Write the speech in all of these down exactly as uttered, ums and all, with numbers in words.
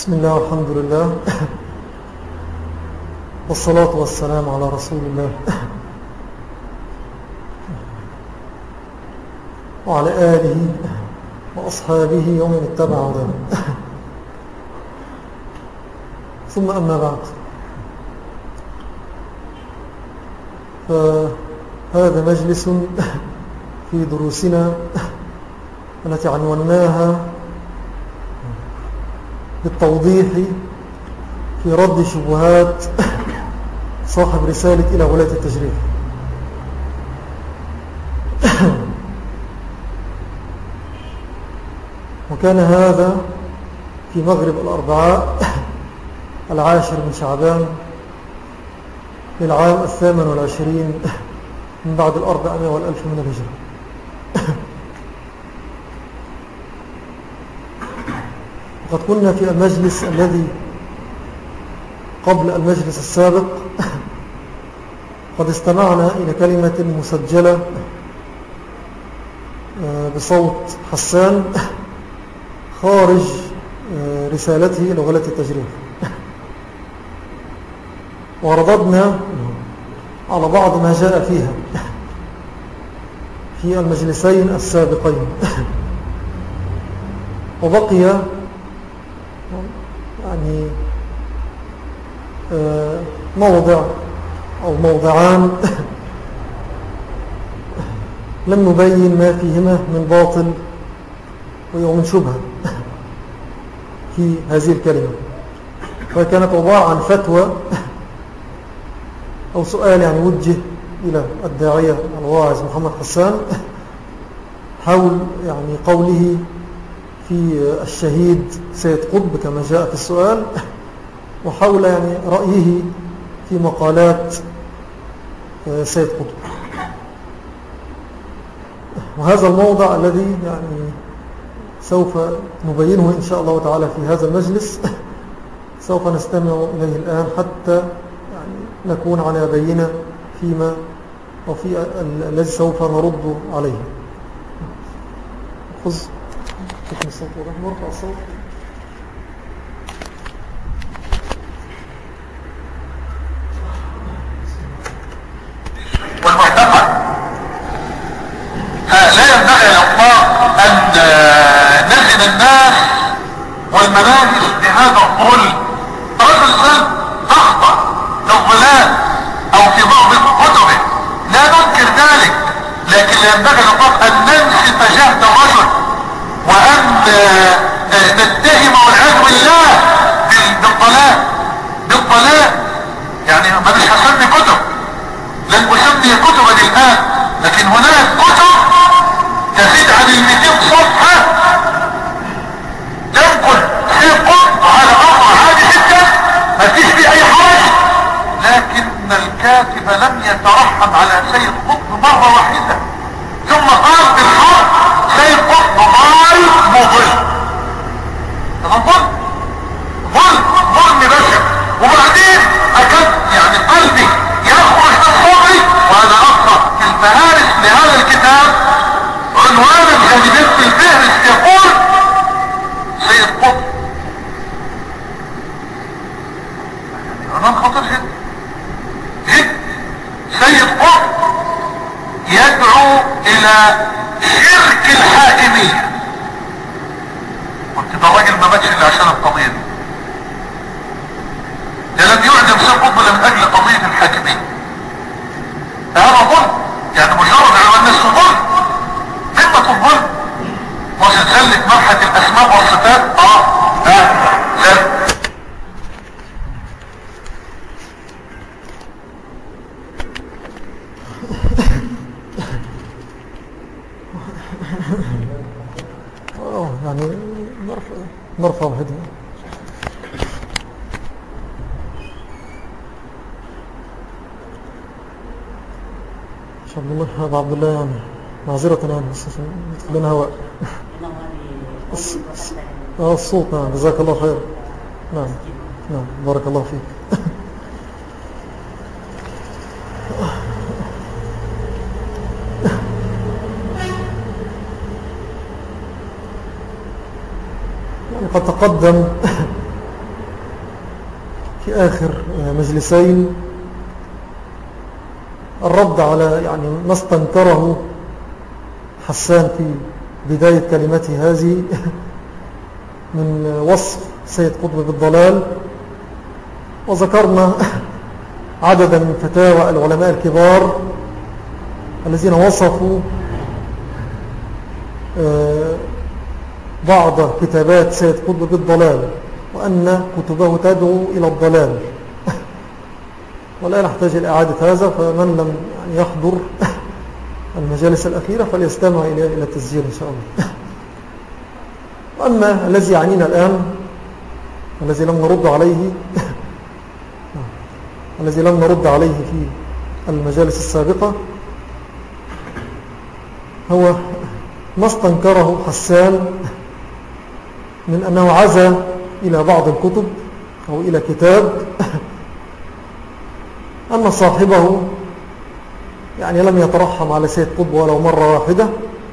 بسم الله والحمد لله والصلاة والسلام على رسول الله وعلى آله وأصحابه ومن اتبع هداه ثم أما بعد، فهذا مجلس في دروسنا التي عنوناها بالتوضيح في رد شبهات صاحب رسالة إلى ولاة التجريح. وكان هذا في مغرب الأربعاء العاشر من شعبان للعام الثامن والعشرين من بعد الأربعمائة والألف من الهجرة. وقد كنا في المجلس الذي قبل المجلس السابق قد استمعنا إلى كلمة مسجلة بصوت حسان خارج رسالته إلى ولاة التجريح، ورددنا على بعض ما جاء فيها في المجلسين السابقين. وبقي يعني موضع أو موضعان لم نبين ما فيهما من باطل ومن شبهة في هذه الكلمة، فكانت عبارة عن فتوى أو سؤال يعني وجه إلى الداعية الواعظ محمد حسان حول يعني قوله في الشهيد سيد قطب كما جاء في السؤال، وحول يعني رأيه في مقالات سيد قطب. وهذا الموضع الذي يعني سوف نبينه إن شاء الله تعالى في هذا المجلس سوف نستمع إليه الآن حتى يعني نكون على بينة فيما وفي الذي سوف نرد عليه. خذ تكن الصوت واضح، نرفع الصوت. والمعتقد لا ينبغي الأطلاق أن نزن الناس والمناهج بهذا الظلم. رجل الظلم أخطأ في الظلال أو في بعض كتبه، لا ننكر ذلك، لكن لا ينبغي الأطلاق أن ننسف جهد الرجل وأن نتهم والعياذ بالله بالضلال بالضلال. يعني ما مش هسمي كتب، لن أسمي كتبا الآن، لكن هناك كتب تزيد عن المئتين صفحة تنقل سيقوم على أمر عادي جدا ما فيش فيه أي حرج، لكن الكاتب لم يترحم على سيد قطب مرة واحدة، ثم قال بالحرب سيد قطب ضال مضل. طبعا ظلم ظلم ظلم بشر. وبعدين أكد يعني قلبي يخرج من صدري وأنا أقرأ في الفهارس لهذا الكتاب عنوانا جانبين في الفهرس يقول سيد قطب، يعني عنوان خطر جدا جدا. سيد قطب يدعو إلى شرك الحاكمية. قلت ده الراجل ما ماتش إلا عشان القضية دي، ده لم يعدم سيد قطب إلا من أجل قضية الحاكمية. هذا ظلم، يعني مجرد على الناس ظلم. قمة الظلم وسنسلك مرحلة الأسماء والصفات. اه اه سلك يعني نرفع نرفع الهدي ان شاء الله. هذا عبد الله يعني معذرة يعني بس يدخل لنا هواء. اه الصوت. نعم جزاك الله خير. نعم نعم بارك الله فيك. يعني قد تقدم في آخر مجلسين الرد على يعني ما استنكره حسان في بداية كلمته هذه من وصف سيد قطب بالضلال. وذكرنا عددا من فتاوى العلماء الكبار الذين وصفوا بعض كتابات سيد قطب بالضلال وأن كتبه تدعو إلى الضلال. ولا نحتاج إلى إعادة هذا، فمن لم يعني يحضر المجالس الأخيرة فليستمع إلى إلى التسجيل إن شاء الله. وأما الذي يعنينا الآن الذي لم نرد عليه الذي لم نرد عليه في المجالس السابقة هو ما استنكره حسان من أنه عزى إلى بعض الكتب أو إلى كتاب أن صاحبه يعني لم يترحم على سيد قطب ولو مرة واحدة،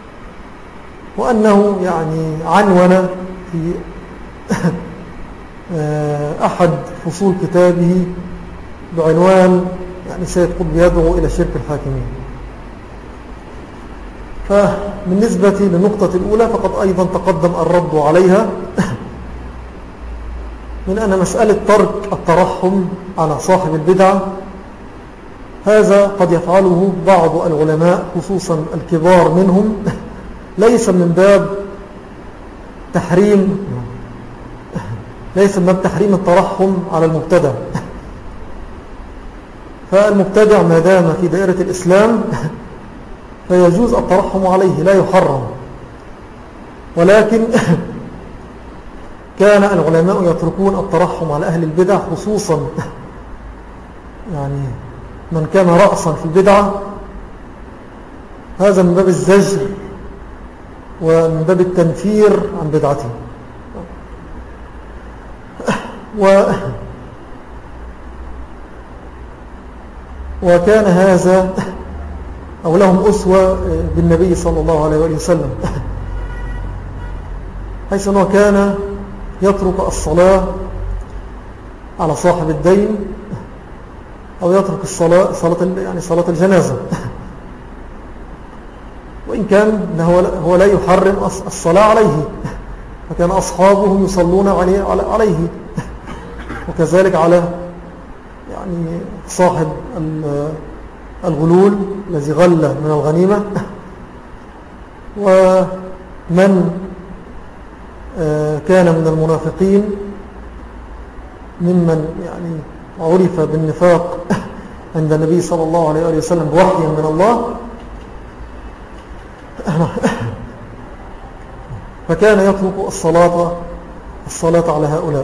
وأنه يعني عنون في أحد فصول كتابه بعنوان يعني سيد قطب يدعو إلى شرك الحاكمين. فبالنسبة للنقطة الأولى فقد أيضا تقدم الرد عليها من أن مسألة ترك الترحم على صاحب البدعة هذا قد يفعله بعض العلماء خصوصا الكبار منهم، ليس من باب تحريم ليس من باب تحريم الترحم على المبتدع. فالمبتدع ما دام في دائرة الإسلام فيجوز الترحم عليه لا يحرم، ولكن كان العلماء يتركون الترحم على أهل البدع خصوصا يعني من كان رأسا في البدعة، هذا من باب الزجر ومن باب التنفير عن بدعته. و وكان هذا أو لهم أسوة بالنبي صلى الله عليه وآله وسلم، حيث أنه كان يترك الصلاة على صاحب الدين أو يترك الصلاة صلاة يعني صلاة الجنازة، وإن كان هو لا يحرم الصلاة عليه، فكان أصحابه يصلون عليه, عليه وكذلك على يعني صاحب الغلول الذي غل من الغنيمة، ومن كان من المنافقين ممن يعني عرف بالنفاق عند النبي صلى الله عليه وسلم بوحي من الله، فكان يترك الصلاة الصلاة على هؤلاء.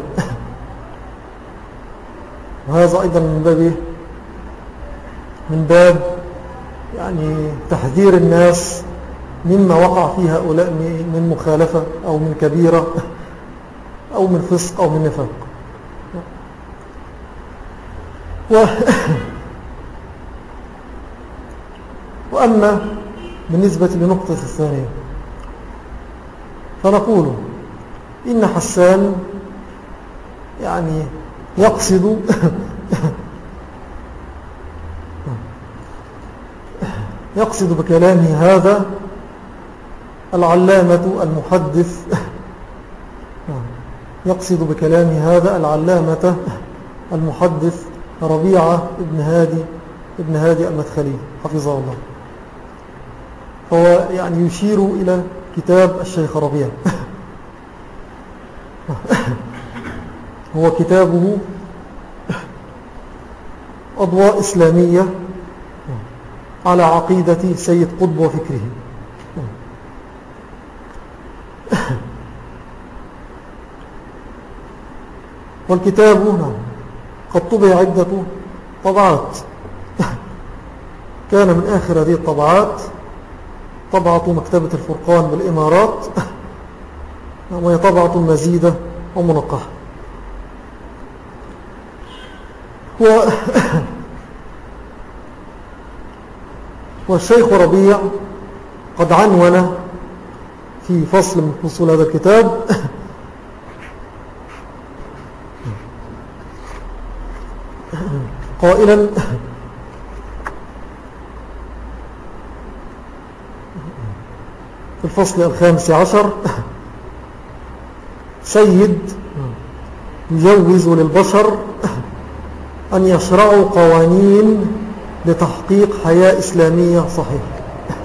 وهذا أيضا من باب من باب يعني تحذير الناس مما وقع فيه هؤلاء من مخالفة أو من كبيرة أو من فسق أو من نفاق. و وأما بالنسبة لنقطة الثانية فنقول إن حسان يعني يقصد يقصد بكلامه هذا العلامة المحدث يقصد بكلامه هذا العلامة المحدث ربيعة ابن هادي ابن هادي المدخلي حفظه الله. فهو يعني يشير إلى كتاب الشيخ ربيع هو كتابه أضواء إسلامية على عقيدة سيد قطب وفكره. والكتاب قد طبع عدة طبعات، كان من آخر هذه الطبعات طبعة مكتبة الفرقان بالإمارات، وهي طبعة مزيدة ومنقحة. و والشيخ ربيع قد عنون في فصل من فصول هذا الكتاب قائلا في الفصل الخامس عشر: سيد يجوز للبشر أن يشرعوا قوانين لتحقيق حياة إسلامية صحيحة.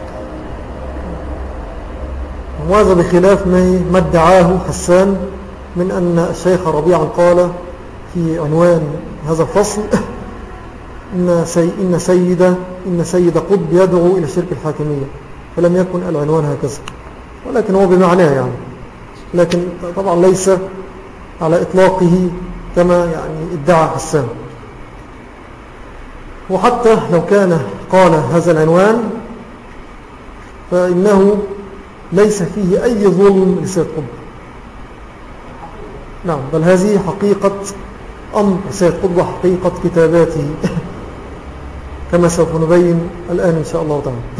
وهذا بخلاف ما ادعاه حسان من أن الشيخ ربيعا قال في عنوان هذا الفصل إن, سي إن, سيد إن سيد قطب يدعو إلى شرك الحاكمية، فلم يكن العنوان هكذا، ولكن هو بمعناه يعني، لكن طبعا ليس على إطلاقه كما يعني ادعى حسان. وحتى لو كان قال هذا العنوان فإنه ليس فيه أي ظلم لسيد قطب، نعم، بل هذه حقيقة أمر سيد قطب وحقيقة كتاباته كما سوف نبين الآن إن شاء الله تعالى.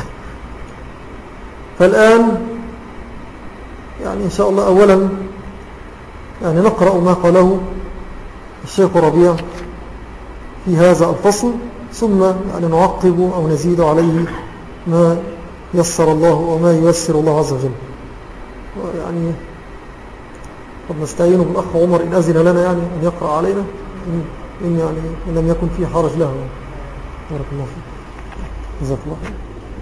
فالآن يعني إن شاء الله أولا يعني نقرأ ما قاله الشيخ ربيع في هذا الفصل، ثم يعني نعقب أو نزيد عليه ما يسر الله وما ييسر الله عز وجل. ويعني قد نستعين بالأخ عمر إن أذن لنا يعني أن يقرأ علينا، إن, إن يعني إن لم يكن فيه حرج له. بارك الله فيك، جزاك الله خير.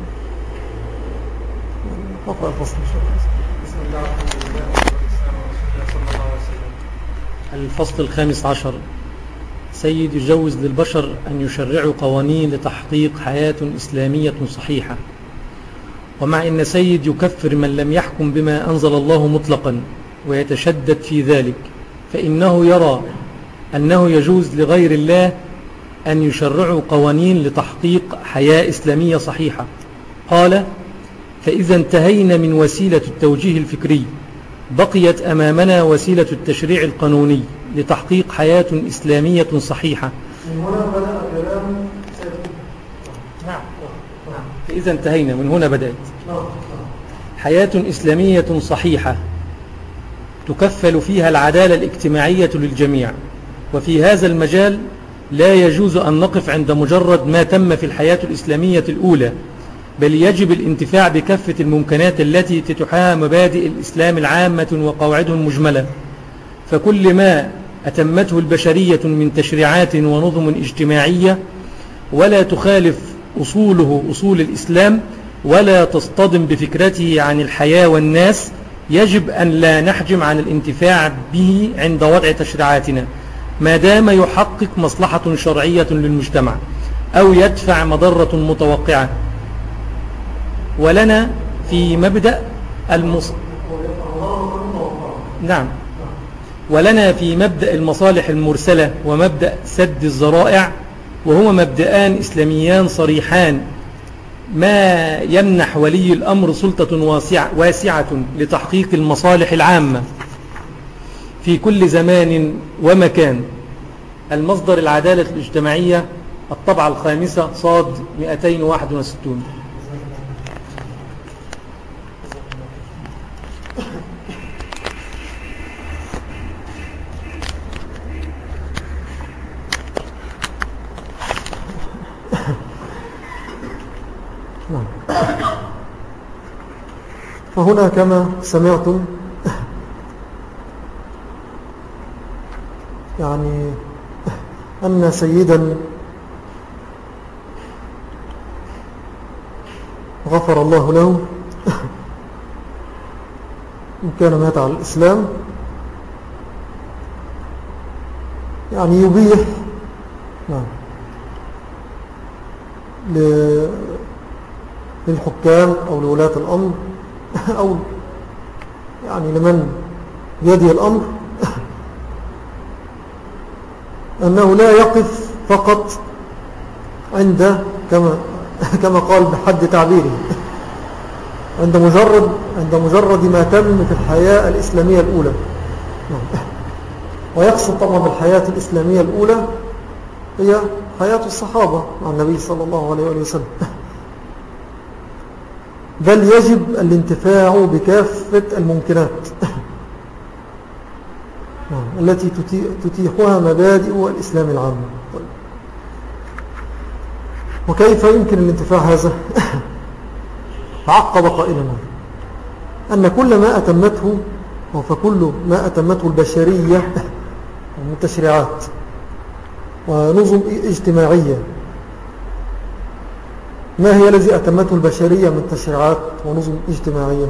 نقرأ الفصل إن شاء الله. بسم الله الرحمن الرحيم، صلى الله عليه وسلم. الفصل الخامس عشر: سيد يجوز للبشر أن يشرعوا قوانين لتحقيق حياة إسلامية صحيحة. ومع أن سيد يكفر من لم يحكم بما أنزل الله مطلقا ويتشدد في ذلك، فإنه يرى أنه يجوز لغير الله أن يشرعوا قوانين لتحقيق حياة إسلامية صحيحة. قال: فإذا انتهينا من وسيلة التوجيه الفكري بقيت أمامنا وسيلة التشريع القانوني لتحقيق حياة إسلامية صحيحة. من هنا بدأ كلام سيد قطب. نعم، فإذا انتهينا من هنا بدأت حياة إسلامية صحيحة تكفل فيها العدالة الاجتماعية للجميع. وفي هذا المجال لا يجوز أن نقف عند مجرد ما تم في الحياة الإسلامية الأولى، بل يجب الانتفاع بكافة الممكنات التي تتحاها مبادئ الإسلام العامة وقواعده المجملة. فكل ما أتمته البشرية من تشريعات ونظم اجتماعية ولا تخالف أصوله أصول الإسلام ولا تصطدم بفكرته عن الحياة والناس يجب أن لا نحجم عن الانتفاع به عند وضع تشريعاتنا، ما دام يحقق مصلحة شرعية للمجتمع أو يدفع مضرة متوقعة. ولنا في مبدأ المص... نعم ولنا في مبدأ المصالح المرسلة ومبدأ سد الذرائع، وهما مبدأان إسلاميان صريحان، ما يمنح ولي الأمر سلطة واسعة, واسعة لتحقيق المصالح العامة في كل زمان ومكان. المصدر العدالة الاجتماعية، الطبعة الخامسة، صاد مئتين وواحد وستون. فهنا كما سمعتم يعني أن سيدا غفر الله له إن كان مات على الإسلام يعني يبيح نعم للحكام أو لولاة الأمر أو يعني لمن بيده الأمر أنه لا يقف فقط عند كما كما قال بحد تعبيره عند مجرد عند مجرد ما تم في الحياة الإسلامية الأولى، ويقصد طبعا بالحياة الإسلامية الأولى هي حياة الصحابة مع النبي صلى الله عليه وسلم، بل يجب الانتفاع بكافة الممكنات التي تتيحها مبادئ الإسلام العام. وكيف يمكن الانتفاع هذا؟ فعقب قائلا أن كل ما أتمته فكل ما أتمته البشرية من تشريعات ونظم اجتماعية، ما هي الذي أتمته البشرية من تشريعات ونظم اجتماعية؟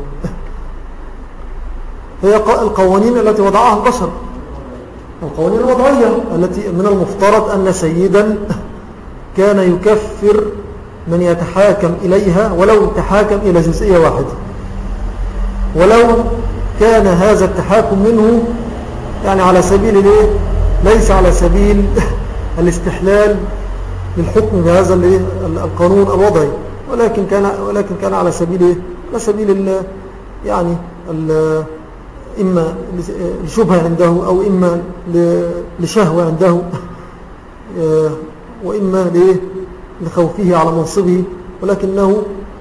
هي القوانين التي وضعها البشر، القوانين الوضعية التي من المفترض أن سيدا كان يكفر من يتحاكم إليها ولو تحاكم إلى جزئية واحدة، ولو كان هذا التحاكم منه يعني على سبيل ليه؟ ليس على سبيل الاستحلال للحكم بهذا القانون الوضعي، ولكن كان ولكن كان على سبيل على سبيل يعني إما لشبهة عنده أو إما لشهوة عنده وإما لخوفه على منصبه، ولكنه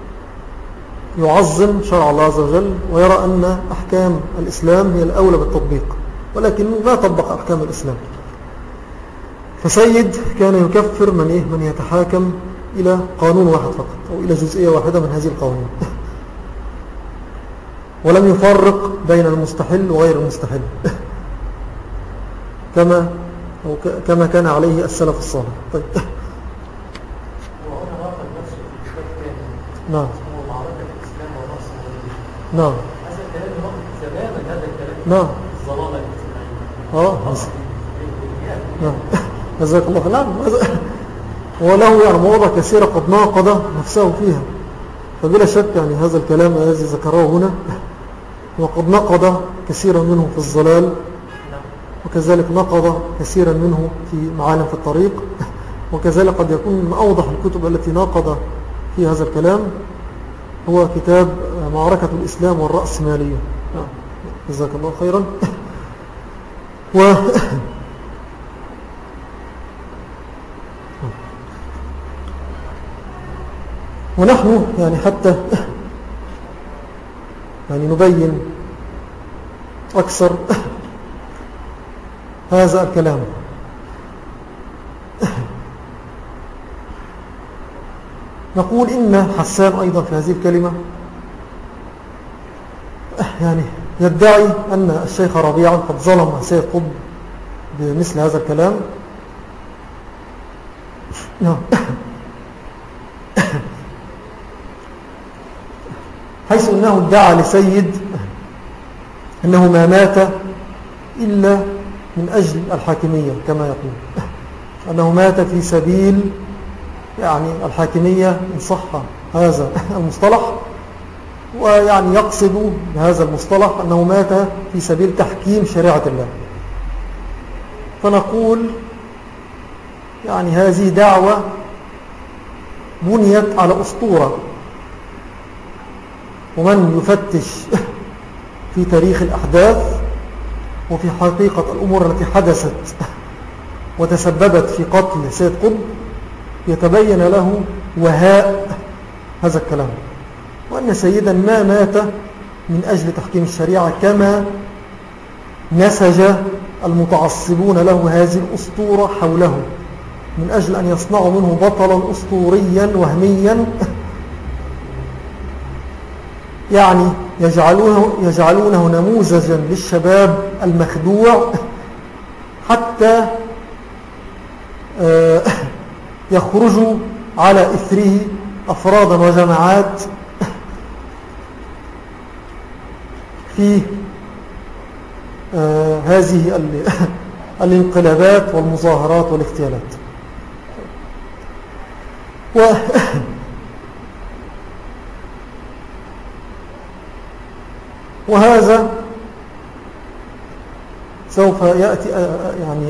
يعظم شرع الله عز وجل ويرى أن أحكام الإسلام هي الأولى بالتطبيق، ولكنه لا طبق أحكام الإسلام. فسيد كان يكفر من, إيه؟ من يتحاكم إلى قانون واحد فقط أو إلى جزئية واحدة من هذه القوانين، ولم يفرق بين المستحل وغير المستحل كما أو كما كان عليه السلف الصالح. طيب نعم نعم هذا الكلام وقت تماما هذا الكلام نعم الظلامة الاجتماعية. اه نعم جزاك الله خير. نعم وله يعني مواضع كثيرة قد ناقض نفسه فيها، فبلا شك يعني هذا الكلام الذي ذكره هنا وقد نقض كثيرا منه في الظلال، وكذلك نقض كثيرا منه في معالم في الطريق، وكذلك قد يكون من أوضح الكتب التي ناقض في هذا الكلام هو كتاب معركة الإسلام والرأسمالية. جزاك الله خيرا. و ونحن يعني حتى يعني نبين أكثر هذا الكلام، نقول إن حسان أيضا في هذه الكلمة يعني يدعي أن الشيخ ربيعا قد ظلم سيد قطب بمثل هذا الكلام. حيث أنه ادعى لسيد أنه ما مات إلا من أجل الحاكمية، كما يقول أنه مات في سبيل يعني الحاكمية إن صح هذا المصطلح، ويعني يقصد بهذا المصطلح أنه مات في سبيل تحكيم شريعة الله. فنقول يعني هذه دعوة بنيت على أسطورة، ومن يفتش في تاريخ الأحداث وفي حقيقة الأمور التي حدثت وتسببت في قتل سيد قطب يتبين له وهاء هذا الكلام، وأن سيدا ما مات من أجل تحكيم الشريعة كما نسج المتعصبون له هذه الأسطورة حوله من أجل أن يصنعوا منه بطلا أسطوريا وهميا يعني يجعلونه, يجعلونه نموذجا للشباب المخدوع حتى يخرجوا على إثره أفرادا وجماعات في هذه الانقلابات والمظاهرات والاغتيالات. و وهذا سوف يأتي يعني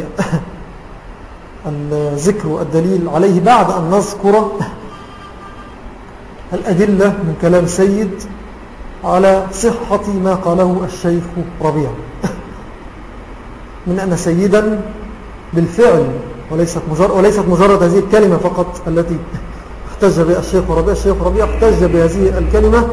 الذكر والدليل عليه بعد أن نذكر الأدلة من كلام سيد على صحة ما قاله الشيخ ربيع من أن سيدا بالفعل وليست مجرد, وليست مجرد هذه الكلمة فقط التي احتج بها الشيخ ربيع. الشيخ ربيع احتج بهذه الكلمة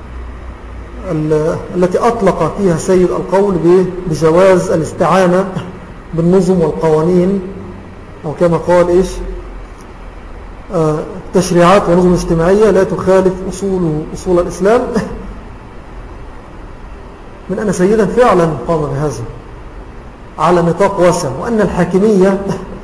التي أطلق فيها سيد القول بجواز الاستعانة بالنظم والقوانين، أو كما قال إيش تشريعات ونظم اجتماعية لا تخالف أصول, أصول الإسلام، من أن سيدا فعلا قام بهذا على نطاق واسع، وأن الحاكمية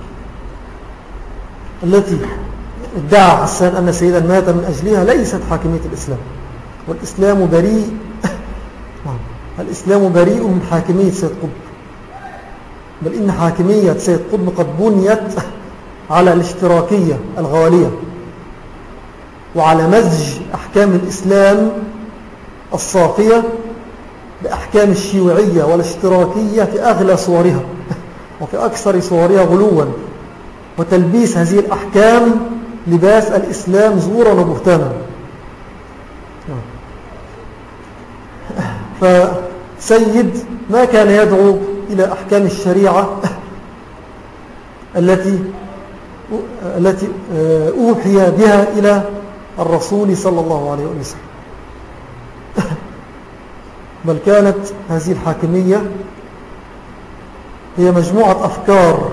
التي ادعى حسان أن سيدا مات من أجلها ليست حاكمية الإسلام، والإسلام بريء الإسلام بريء من حاكمية سيد قطب، بل إن حاكمية سيد قطب قد بنيت على الاشتراكية الغوالية وعلى مزج أحكام الإسلام الصافية بأحكام الشيوعية والاشتراكية في أغلى صورها وفي أكثر صورها غلوا، وتلبيس هذه الأحكام لباس الإسلام زورا وبهتانا. فسيد ما كان يدعو إلى أحكام الشريعة التي التي أوحي بها إلى الرسول صلى الله عليه وسلم، بل كانت هذه الحاكمية هي مجموعة أفكار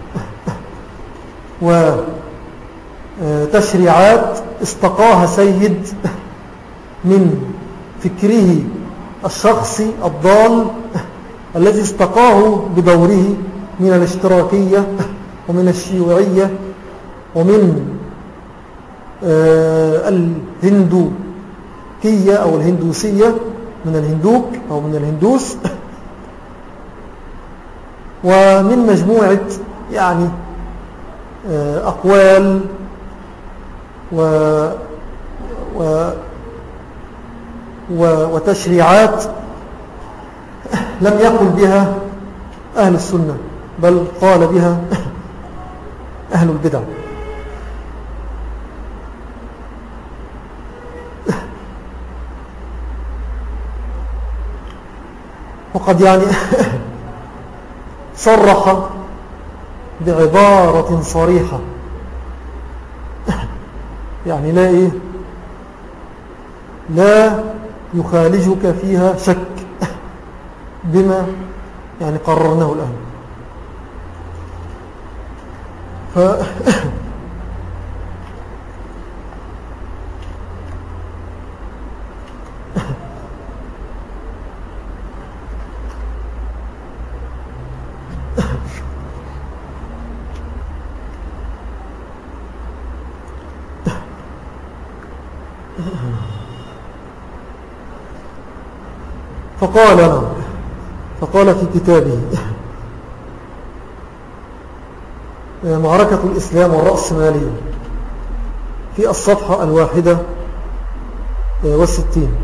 وتشريعات استقاها سيد من فكره الشخصي الضال الذي استقاه بدوره من الاشتراكية ومن الشيوعية ومن الهندوكية أو الهندوسية، من الهندوك أو من الهندوس، ومن مجموعة يعني أقوال و و وتشريعات لم يقل بها أهل السنة، بل قال بها أهل البدع. وقد يعني صرح بعبارة صريحة يعني لا إيه لا يخالجك فيها شك بما يعني قررناه الآن. ف فقال فقال في كتابه معركة الإسلام والرأسمالية في الصفحة الواحدة والستين: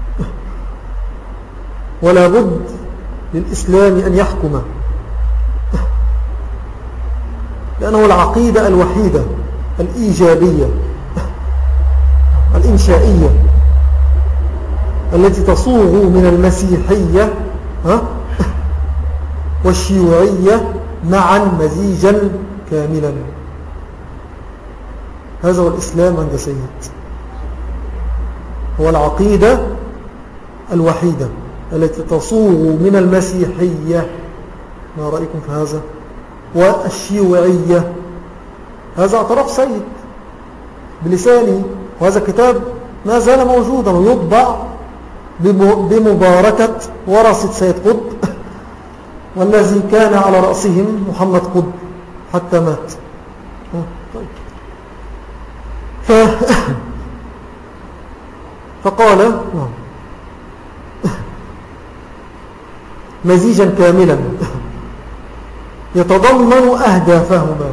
ولا بد للإسلام أن يحكم، لأنه العقيدة الوحيدة الإيجابية الإنشائية التي تصوغ من المسيحية والشيوعية معا مزيجا كاملا. هذا هو الإسلام عند سيد، هو العقيدة الوحيدة التي تصوغ من المسيحية، ما رأيكم في هذا؟ والشيوعية. هذا اعتراف سيد بلسانه، وهذا كتاب ما زال موجودا ويطبع بمباركة ورثة سيد قطب، والذي كان على رأسهم محمد قطب حتى مات. ف... فقال مزيجا كاملا يتضمن أهدافهما.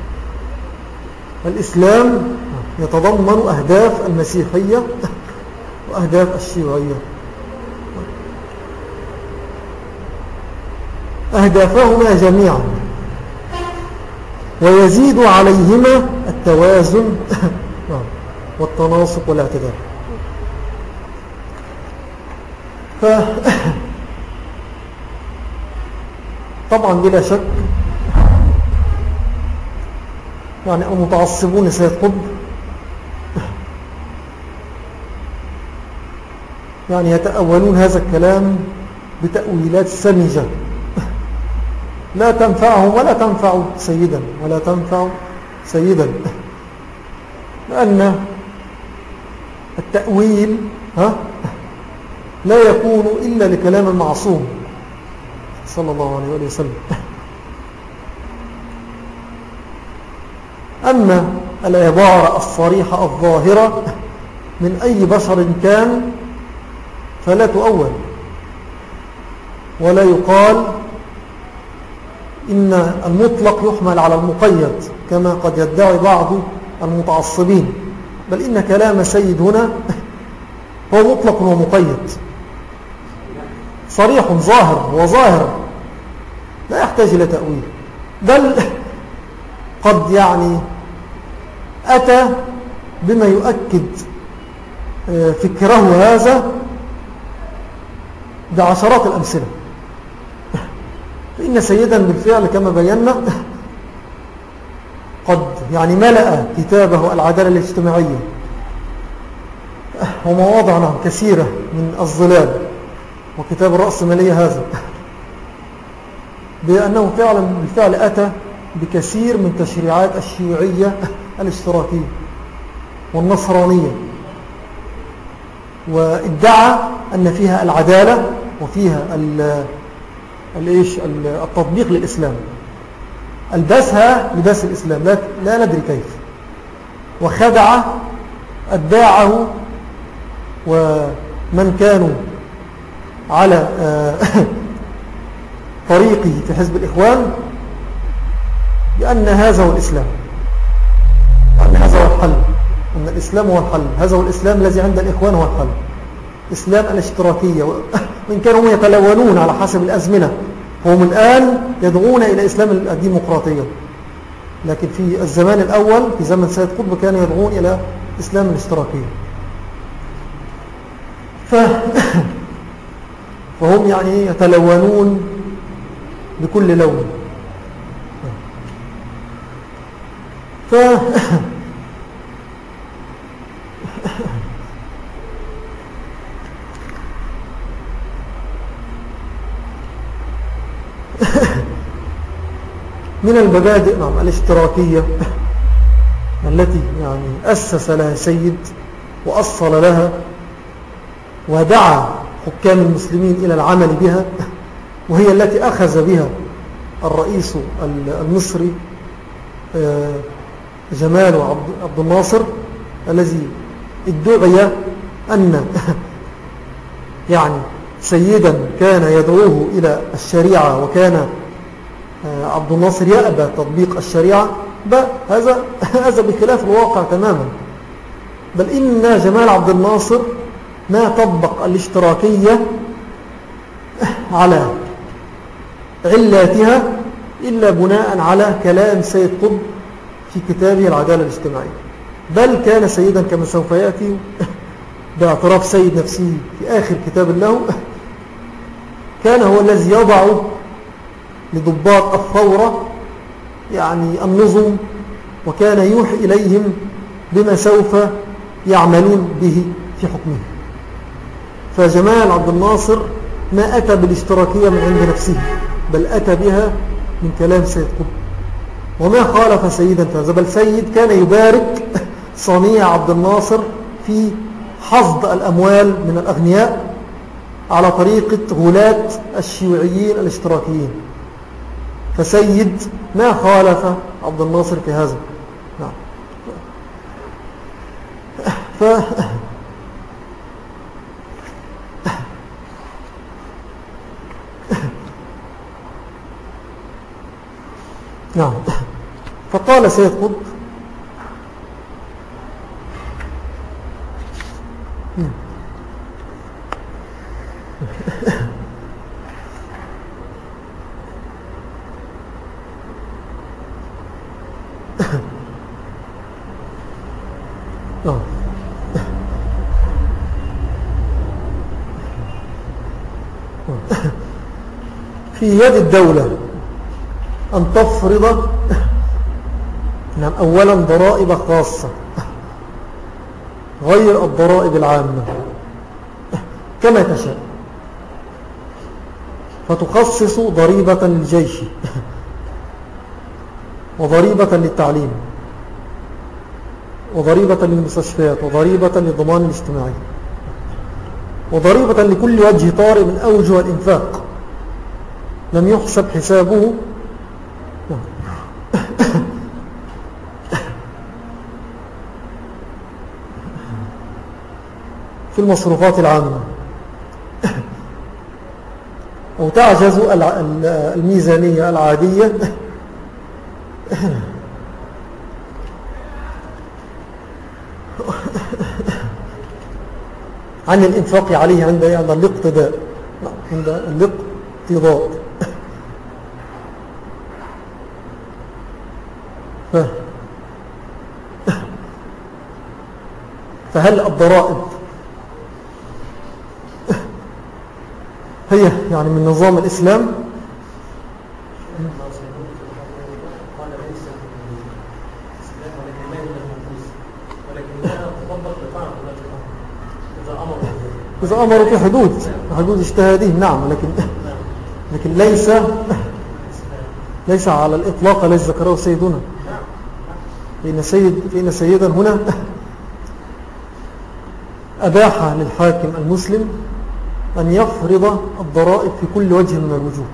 الإسلام يتضمن أهداف المسيحية وأهداف الشيوعية، أهدافهما جميعا، ويزيد عليهما التوازن والتناسق والاعتدال. ف طبعا بلا شك يعني المتعصبون لسيد قطب يعني يتأولون هذا الكلام بتأويلات سمجة لا تنفعهم ولا تنفع سيدا ولا تنفع سيدا لأن التأويل ها لا يكون إلا لكلام المعصوم صلى الله عليه وآله وسلم. أما العبارة الصريحة الظاهرة من أي بشر كان فلا تؤول، ولا يقال إن المطلق يحمل على المقيد كما قد يدعي بعض المتعصبين، بل إن كلام سيد هنا هو مطلق ومقيد، صريح ظاهر وظاهر لا يحتاج إلى تأويل، بل قد يعني أتى بما يؤكد فكره هذا بعشرات الأمثلة. فإن سيدا بالفعل كما بينا قد يعني ملأ كتابه العدالة الاجتماعية ومواضع كثيرة من الظلال، وكتاب الرأسمالية هذا، بأنه فعلا بالفعل أتى بكثير من تشريعات الشيوعية الاشتراكية والنصرانية، وادعى أن فيها العدالة وفيها التطبيق للإسلام، ألبسها لباس الإسلام لا, لا ندري كيف، وخدع أتباعه ومن كانوا على طريقه في حزب الإخوان بأن هذا هو الإسلام، وأن هذا هو الحل، أن الإسلام هو الحل، هذا هو الإسلام الذي عند الإخوان هو الحل، إسلام الاشتراكية. وإن كانوا يتلونون على حسب الأزمنة، هم الآن يدعون إلى إسلام الديمقراطية، لكن في الزمان الأول في زمن سيد قطب كانوا يدعون إلى إسلام الاشتراكية. ف... فهم يعني يتلونون بكل لون. ف... من المبادئ نعم الاشتراكية التي يعني أسس لها سيد وأصل لها ودعا حكام المسلمين إلى العمل بها، وهي التي أخذ بها الرئيس المصري جمال عبد الناصر، الذي ادعي أن يعني سيدا كان يدعوه إلى الشريعة، وكان عبد الناصر يأبى تطبيق الشريعة. هذا هذا بخلاف الواقع تماما، بل إن جمال عبد الناصر ما طبق الاشتراكية على علاتها إلا بناء على كلام سيد قطب في كتابه العدالة الاجتماعية، بل كان سيدا كما سوف يأتي باعتراف سيد نفسه في آخر كتاب له، كان هو الذي يضع لضباط الثورة يعني النظم، وكان يوحي إليهم بما سوف يعملون به في حكمه. فجمال عبد الناصر ما أتى بالاشتراكية من عند نفسه، بل أتى بها من كلام سيد قطب، وما خالف سيدا فهذا، بل سيد كان يبارك صنيع عبد الناصر في حصد الأموال من الأغنياء على طريقة غلاة الشيوعيين الاشتراكيين. فسيد ما خالف عبد الناصر في هذا. نعم. ف... نعم. فقال سيد قطب في يد الدولة أن تفرض نعم أولا ضرائب خاصة غير الضرائب العامة كما تشاء، فتخصص ضريبة للجيش وضريبة للتعليم وضريبة للمستشفيات، وضريبة للضمان الاجتماعي، وضريبة لكل وجه طارئ من أوجه الإنفاق لم يحسب حسابه في المصروفات العامة، أو تعجز الميزانية العادية عن الإنفاق عليه عند عند الاقتداء عند الاقتضاء. ف... فهل الضرائب هي يعني من نظام الإسلام؟ إذا أمروا في حدود حدود اجتهادهم، نعم، لكن لكن ليس ليس على الإطلاق الذي ذكره سيدنا، فإن سيد فإن سيدا هنا أباح للحاكم المسلم أن يفرض الضرائب في كل وجه من الوجوه،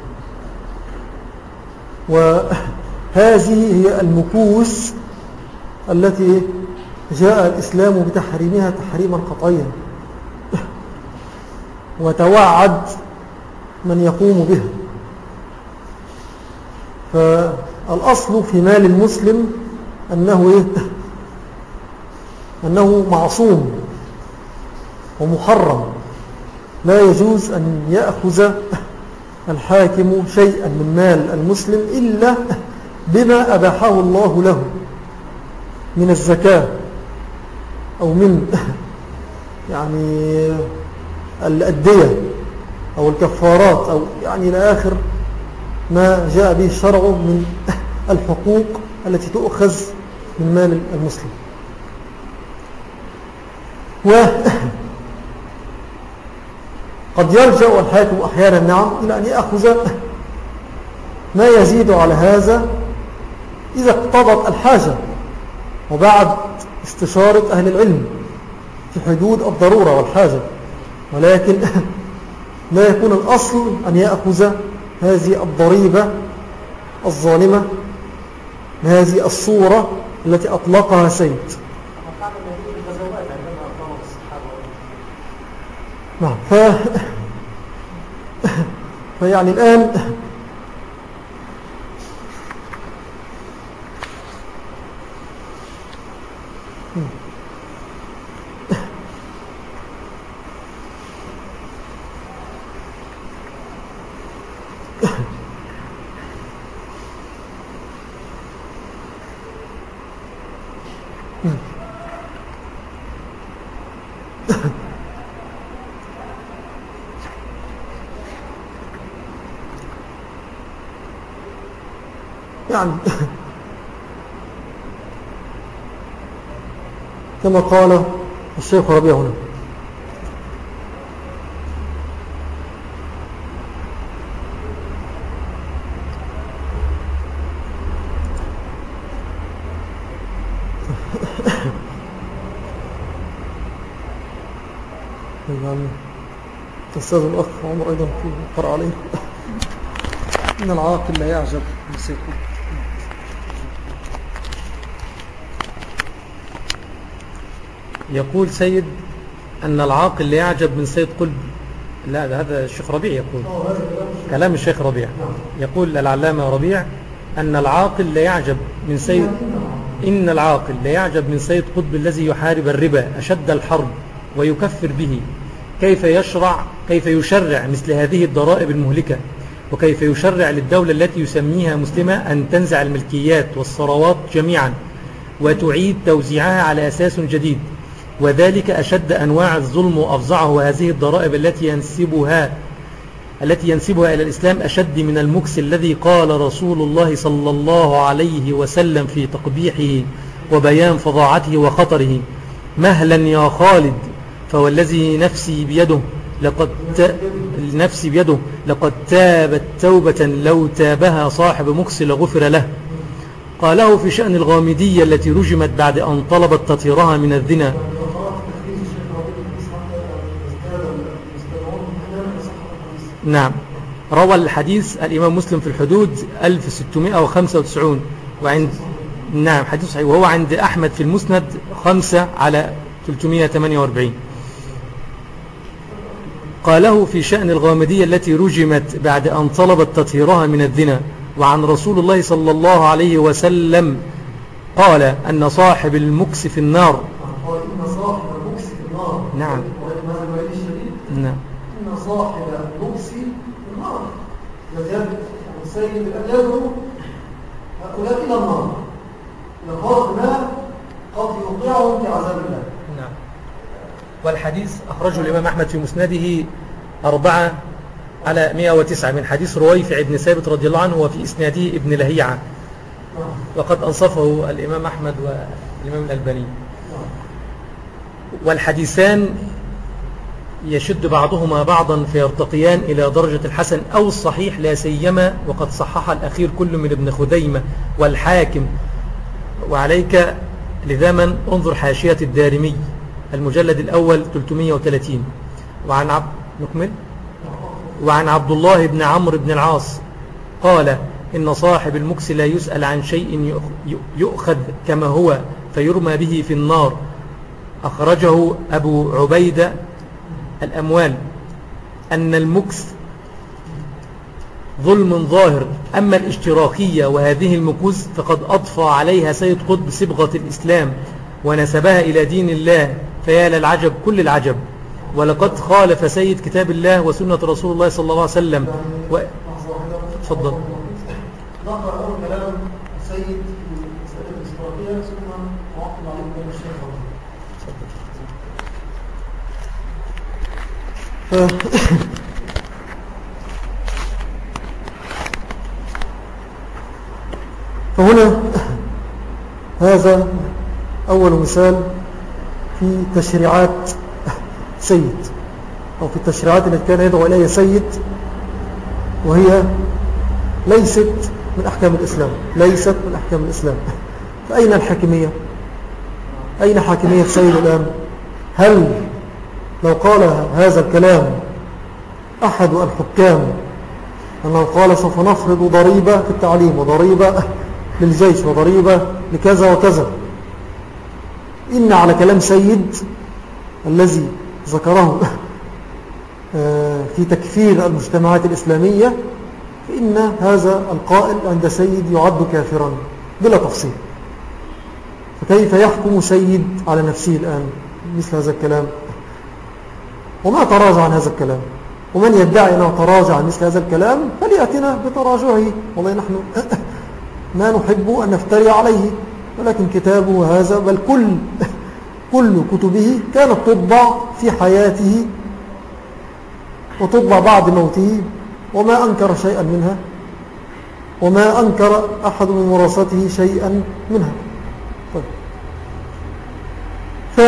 وهذه هي المكوس التي جاء الإسلام بتحريمها تحريما قطعيا، وتوعد من يقوم بها. فالأصل في مال المسلم أنه, إيه؟ أنه معصوم ومحرم، لا يجوز أن يأخذ الحاكم شيئا من مال المسلم إلا بما أباحه الله له من الزكاة أو من يعني الأدية أو الكفارات، أو يعني إلى آخر ما جاء به الشرع من الحقوق التي تؤخذ من مال المسلم. وقد يرجع الحاكم أحيانا، نعم، إلى أن يأخذ ما يزيد على هذا إذا اقتضت الحاجة، وبعد استشارة أهل العلم في حدود الضرورة والحاجة، ولكن لا يكون الأصل أن يأخذ هذه الضريبة الظالمة بهذه الصورة التي أطلقها سيد. نعم. ف... فيعني الآن يعني كما قال الشيخ ربيع هنا، يعني الأستاذ الأخ عمر أيضا في قرأ عليه إن العاقل لا يعجب بسيطه. يقول سيد أن العاقل لا يعجب من سيد قلب. لا، هذا الشيخ ربيع يقول، كلام الشيخ ربيع. يقول العلامة ربيع أن العاقل لا يعجب من سيد إن العاقل لا يعجب من سيد قطب الذي يحارب الربا أشد الحرب ويكفر به، كيف يشرع كيف يشرع مثل هذه الضرائب المهلكة، وكيف يشرع للدولة التي يسميها مسلمة أن تنزع الملكيات والثروات جميعا وتعيد توزيعها على أساس جديد، وذلك أشد أنواع الظلم وأفظعه. وهذه الضرائب التي ينسبها التي ينسبها إلى الإسلام أشد من المكس الذي قال رسول الله صلى الله عليه وسلم في تقبيحه وبيان فظاعته وخطره: مهلا يا خالد، فوالذي نفسي بيده لقد ت... نفسي بيده لقد تابت توبة لو تابها صاحب مكس لغفر له. قاله في شأن الغامدية التي رجمت بعد أن طلبت تطهيرها من الزنا. نعم، روى الحديث الإمام مسلم في الحدود ألف وستمائة وخمسة وتسعين، وعند نعم حديث صحيح، وهو عند أحمد في المسند خمسة على ثلاثمائة وثمانية وأربعين. قاله في شأن الغامدية التي رجمت بعد أن طلبت تطهيرها من الزنا. وعن رسول الله صلى الله عليه وسلم قال أن صاحب المكس في النار. نعم نعم إن صاحب المكس في النار يذهب السيد الأجل هؤلاء إلى النار لقد ما قد يوقعهم في عذاب الله. نعم. والحديث أخرجه الإمام أحمد في مسنده أربعة على مئة وتسعة من حديث رويفع بن ثابت رضي الله عنه، وفي إسناده ابن لهيعة، وقد أنصفه الإمام أحمد والإمام الألباني. والحديثان يشد بعضهما بعضا فيرتقيان إلى درجة الحسن أو الصحيح، لا سيما وقد صحح الأخير كل من ابن خديمة والحاكم. وعليك لذا من انظر حاشية الدارمي المجلد الأول ثلاثمائة وثلاثين. وعن عبد نكمل وعن عبد الله بن عمرو بن العاص قال إن صاحب المكس لا يسأل عن شيء يؤخذ كما هو فيرمى به في النار. أخرجه أبو عبيدة الأموال. أن المكس ظلم ظاهر، أما الاشتراكية وهذه المكوس فقد أضفى عليها سيد قطب صبغة الإسلام ونسبها إلى دين الله، فيا للعجب كل العجب. ولقد خالف سيد كتاب الله وسنة رسول الله صلى الله عليه وسلم. و... تفضل. نقرأ أول كلام سيد في مسألة الاشتراكية ثم نعقب عليه بين الشيخ. فهنا هذا أول مثال في تشريعات سيد، أو في التشريعات التي كان يدعو إليها سيد، وهي ليست من أحكام الإسلام، ليست من أحكام الإسلام. فأين الحاكمية؟ أين حاكمية سيد الآن؟ هل لو قال هذا الكلام أحد الحكام أنه قال سوف نفرض ضريبة في التعليم وضريبة للجيش وضريبة لكذا وكذا، إن على كلام سيد الذي ذكره في تكفير المجتمعات الإسلامية، فإن هذا القائل عند سيد يعد كافرا بلا تفصيل. فكيف يحكم سيد على نفسه الآن مثل هذا الكلام؟ وما تراجع عن هذا الكلام، ومن يدعي أنه تراجع عن مثل هذا الكلام فليأتنا بتراجعه. والله نحن ما نحب أن نفتري عليه، ولكن كتابه هذا بل كل كل كتبه كانت تطبع في حياته وتطبع بعد موته، وما أنكر شيئا منها، وما أنكر أحد من ورثته شيئا منها. طيب. ف...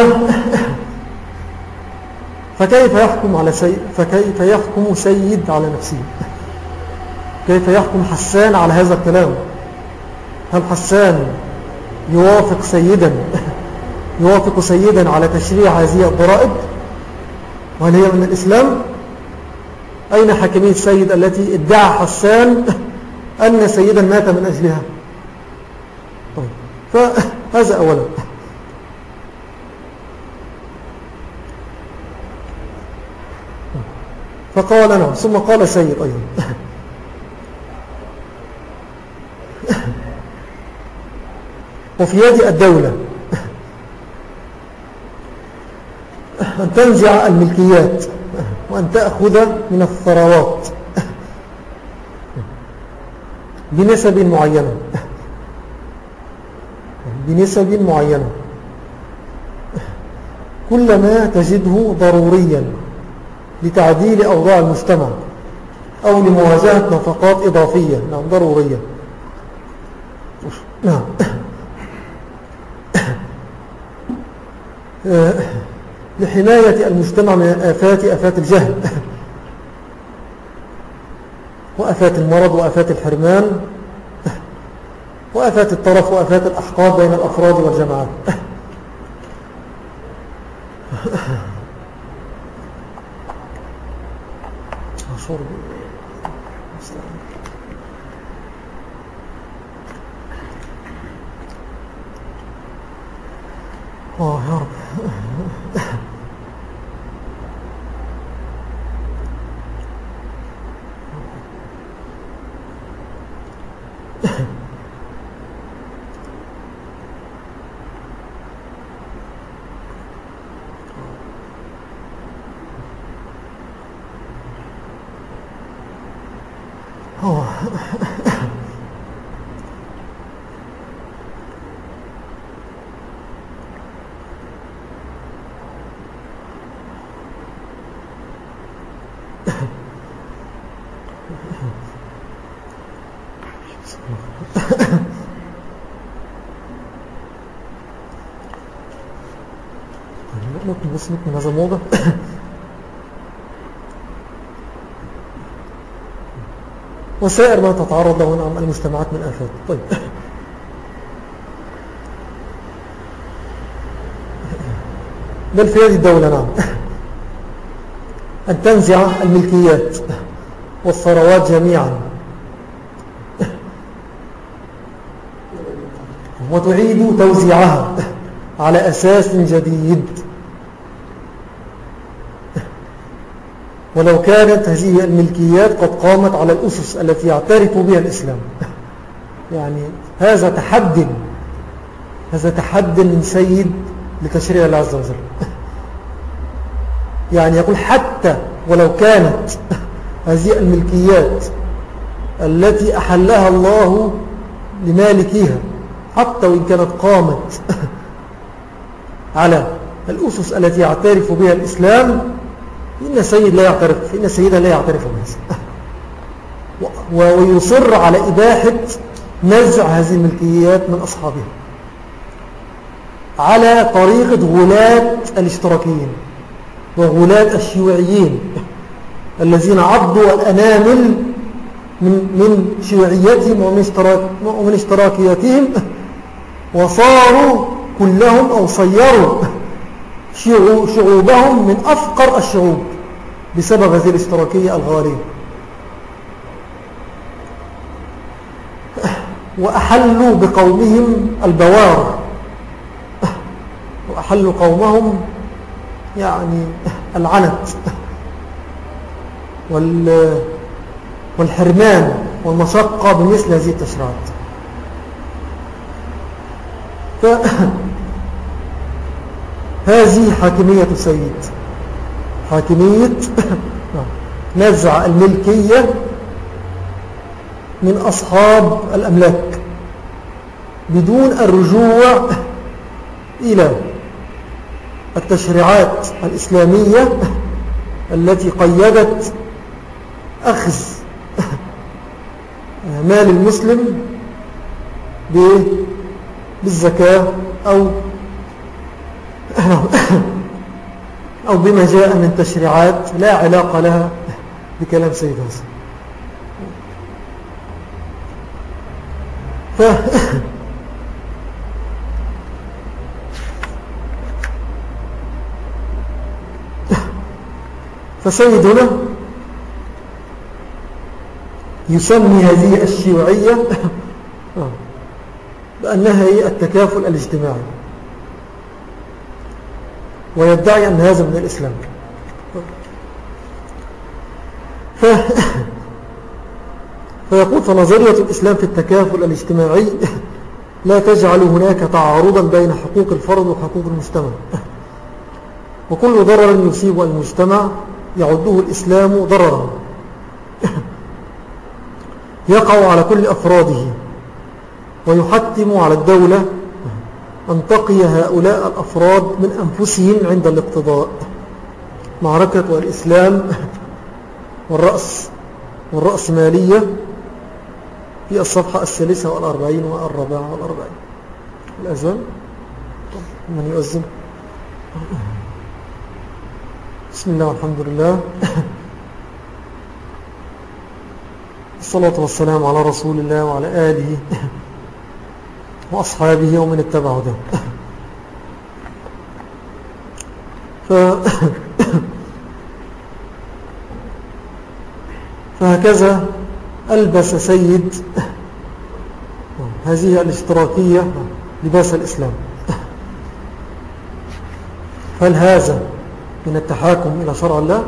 فكيف يحكم على سيد فكيف يحكم سيد على نفسه؟ كيف يحكم حسان على هذا الكلام؟ هل حسان يوافق سيدا يوافق سيدا على تشريع هذه الضرائب؟ وهل هي من الإسلام؟ أين حاكمية السيد التي ادعى حسان أن سيدا مات من أجلها؟ طيب. فهذا أولا. فقال نعم، ثم قال سيد أيضا وفي يد الدولة أن تنزع الملكيات وأن تأخذ من الثروات بنسب معينة بنسب معينة كلما تجده ضروريا لتعديل أوضاع المجتمع أو لمواجهة نفقات إضافية. نعم، ضرورية. نعم. لحماية المجتمع من آفات آفات الجهل وآفات المرض وآفات الحرمان وآفات الطرف وآفات الأحقاد بين الأفراد والجماعات. آه يا رب. آه ممكن بس من هذا الموضوع. وسائر ما تتعرض له نعم المجتمعات من آفات. طيب بل في هذه الدولة نعم أن تنزع الملكيات والثروات جميعا وتعيد توزيعها على أساس جديد، ولو كانت هذه الملكيات قد قامت على الأسس التي يعترف بها الإسلام. يعني هذا تحد هذا تحد من سيد لتشريع الله عز وجل. يعني يقول حتى ولو كانت هذه الملكيات التي أحلها الله لمالكيها، حتى وإن كانت قامت على الأسس التي يعترف بها الإسلام، إن سيد لا يعترف إن سيدا لا يعترف بها، ويصر على إباحة نزع هذه الملكيات من أصحابها على طريقة غلاة الاشتراكيين وغلاة الشيوعيين الذين عضوا الأنامل من من شيوعيتهم ومن, اشتراك ومن اشتراكياتهم، وصاروا كلهم أو صيروا شعوبهم من أفقر الشعوب بسبب هذه الاشتراكية الغالية. وأحلوا بقومهم البوار، وأحلوا قومهم يعني العنت والحرمان والمشقة بمثل هذه التشريعات. هذه حاكمية سيد، حاكمية نزع الملكية من أصحاب الأملاك بدون الرجوع إلى التشريعات الإسلامية التي قيدت أخذ مال المسلم بالزكاة أو أو بما جاء من تشريعات لا علاقة لها بكلام سيد هذا. ف... فسيدنا يسمي هذه الشيوعية بأنها هي التكافل الاجتماعي، ويدعي أن هذا من الإسلام. ف... فيقول فنظرية الإسلام في التكافل الاجتماعي لا تجعل هناك تعارضا بين حقوق الفرد وحقوق المجتمع، وكل ضرر يصيب المجتمع يعده الإسلام ضررا يقع على كل أفراده، ويحتم على الدولة أن تقي هؤلاء الأفراد من أنفسهم عند الاقتضاء. معركة الإسلام والرأس والرأسمالية في الصفحة الثالثة والأربعين والرابعة والأربعين. الأذان من يؤذن؟ بسم الله والحمد لله، الصلاة والسلام على رسول الله وعلى آله وأصحابه ومن اتبعه ده. ف... فهكذا ألبس سيد هذه الاشتراكية لباس الإسلام. هل هذا من التحاكم إلى شرع الله؟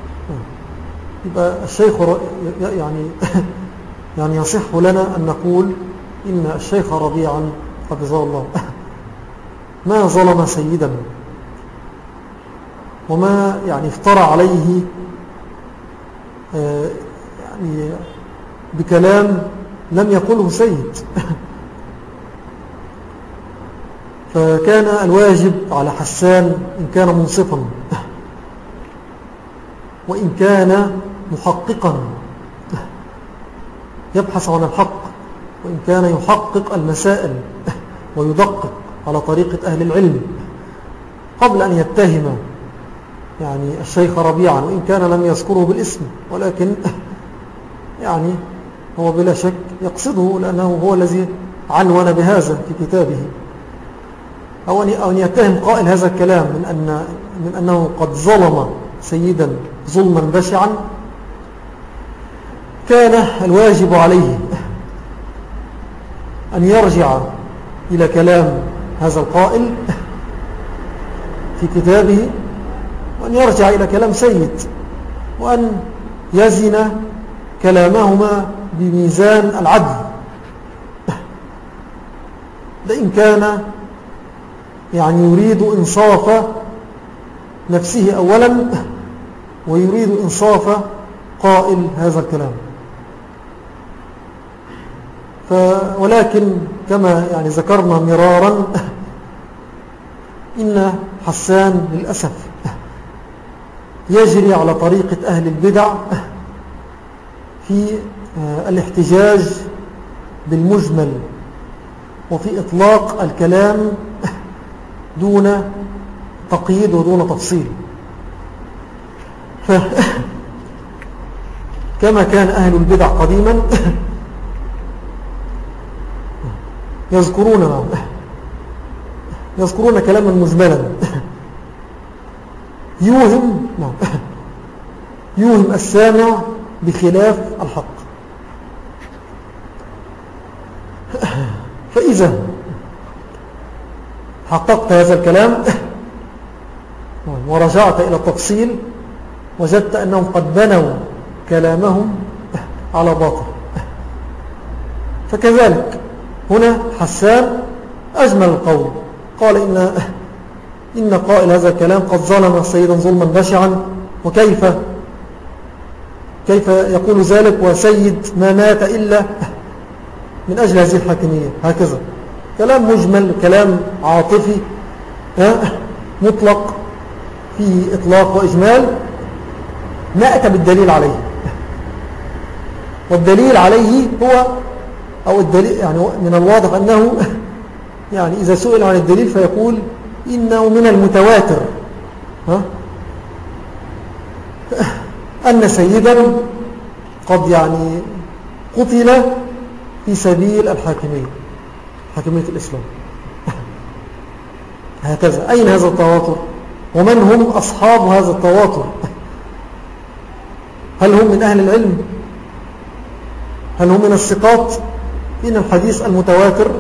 يبقى الشيخ يعني يعني يصح لنا أن نقول إن الشيخ ربيعا حفظه الله ما ظلم سيدا وما يعني افترى عليه يعني بكلام لم يقله سيد. فكان الواجب على حسان إن كان منصفا وإن كان محققا يبحث عن الحق، وإن كان يحقق المسائل ويدقق على طريقة أهل العلم قبل أن يتهم يعني الشيخ ربيعا، وإن كان لم يذكره بالاسم، ولكن يعني هو بلا شك يقصده لأنه هو الذي عنون بهذا في كتابه. أو أن يتهم قائل هذا الكلام من, أن من أنه قد ظلم سيدا ظلما بشعا، كان الواجب عليه أن يرجع إلى كلام هذا القائل في كتابه، وأن يرجع إلى كلام سيد، وأن يزن كلامهما بميزان العدل. لإن كان يعني يريد إنصاف نفسه أولا ويريد إنصاف قائل هذا الكلام. ولكن كما يعني ذكرنا مرارا إن حسان للأسف يجري على طريقة أهل البدع في الاحتجاج بالمجمل وفي إطلاق الكلام دون تقييد ودون تفصيل. كما كان أهل البدع قديما يذكرون يذكرون كلاما مجملا يوهم يوهم السامع بخلاف الحق. فإذا حققت هذا الكلام ورجعت إلى التفصيل وجدت أنهم قد بنوا كلامهم على باطل. فكذلك هنا حسان أجمل القول، قال إن, إن قائل هذا الكلام قد ظلم سيدا ظلما بشعا، وكيف كيف يقول ذلك وسيد ما مات إلا من أجل هذه الحاكمية. هكذا كلام مجمل، كلام عاطفي مطلق فيه إطلاق وإجمال، ما أتى بالدليل عليه. والدليل عليه هو أو الدليل يعني من الواضح أنه يعني إذا سئل عن الدليل فيقول إنه من المتواتر ها أن سيدا قد يعني قتل في سبيل الحاكمية، حاكمية الإسلام. هكذا أين هذا التواتر؟ ومن هم أصحاب هذا التواتر؟ هل هم من أهل العلم؟ هل هم من الثقات؟ إن الحديث المتواتر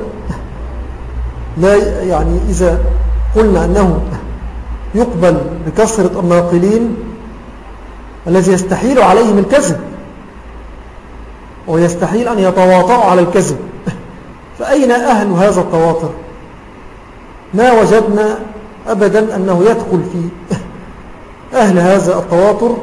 لا يعني إذا قلنا أنه يقبل بكثرة الناقلين الذي يستحيل عليهم الكذب ويستحيل أن يتواطؤوا على الكذب، فأين أهل هذا التواتر؟ ما وجدنا أبدا أنه يدخل في أهل هذا التواتر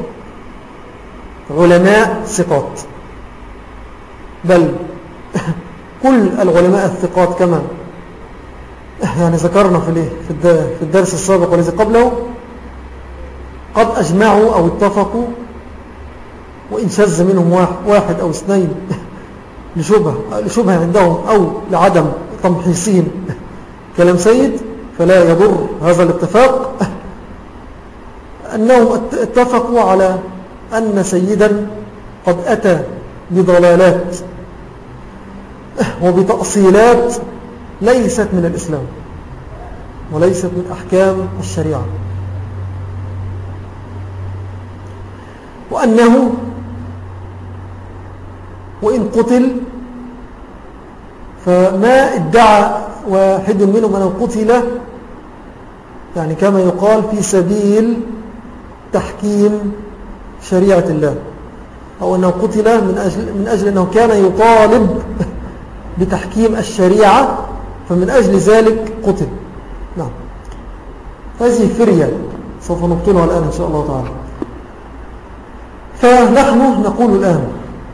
علماء ثقات، بل كل العلماء الثقات كما يعني ذكرنا في الدرس السابق والذي قبله قد أجمعوا أو اتفقوا، وإن شذ منهم واحد أو اثنين لشبه, لشبه عندهم أو لعدم تمحيصهم كلام سيد فلا يضر هذا الاتفاق، أنهم اتفقوا على أن سيدا قد أتى بضلالات وبتأصيلات ليست من الإسلام وليست من أحكام الشريعة، وأنه وإن قتل فما ادعى واحد منهم أنه قتل يعني كما يقال في سبيل تحكيم شريعة الله، أو أنه قتل من أجل, من أجل أنه كان يطالب بتحكيم الشريعة فمن أجل ذلك قتل. نعم، هذه فرية سوف نبطلها الآن إن شاء الله تعالى. فنحن نقول الآن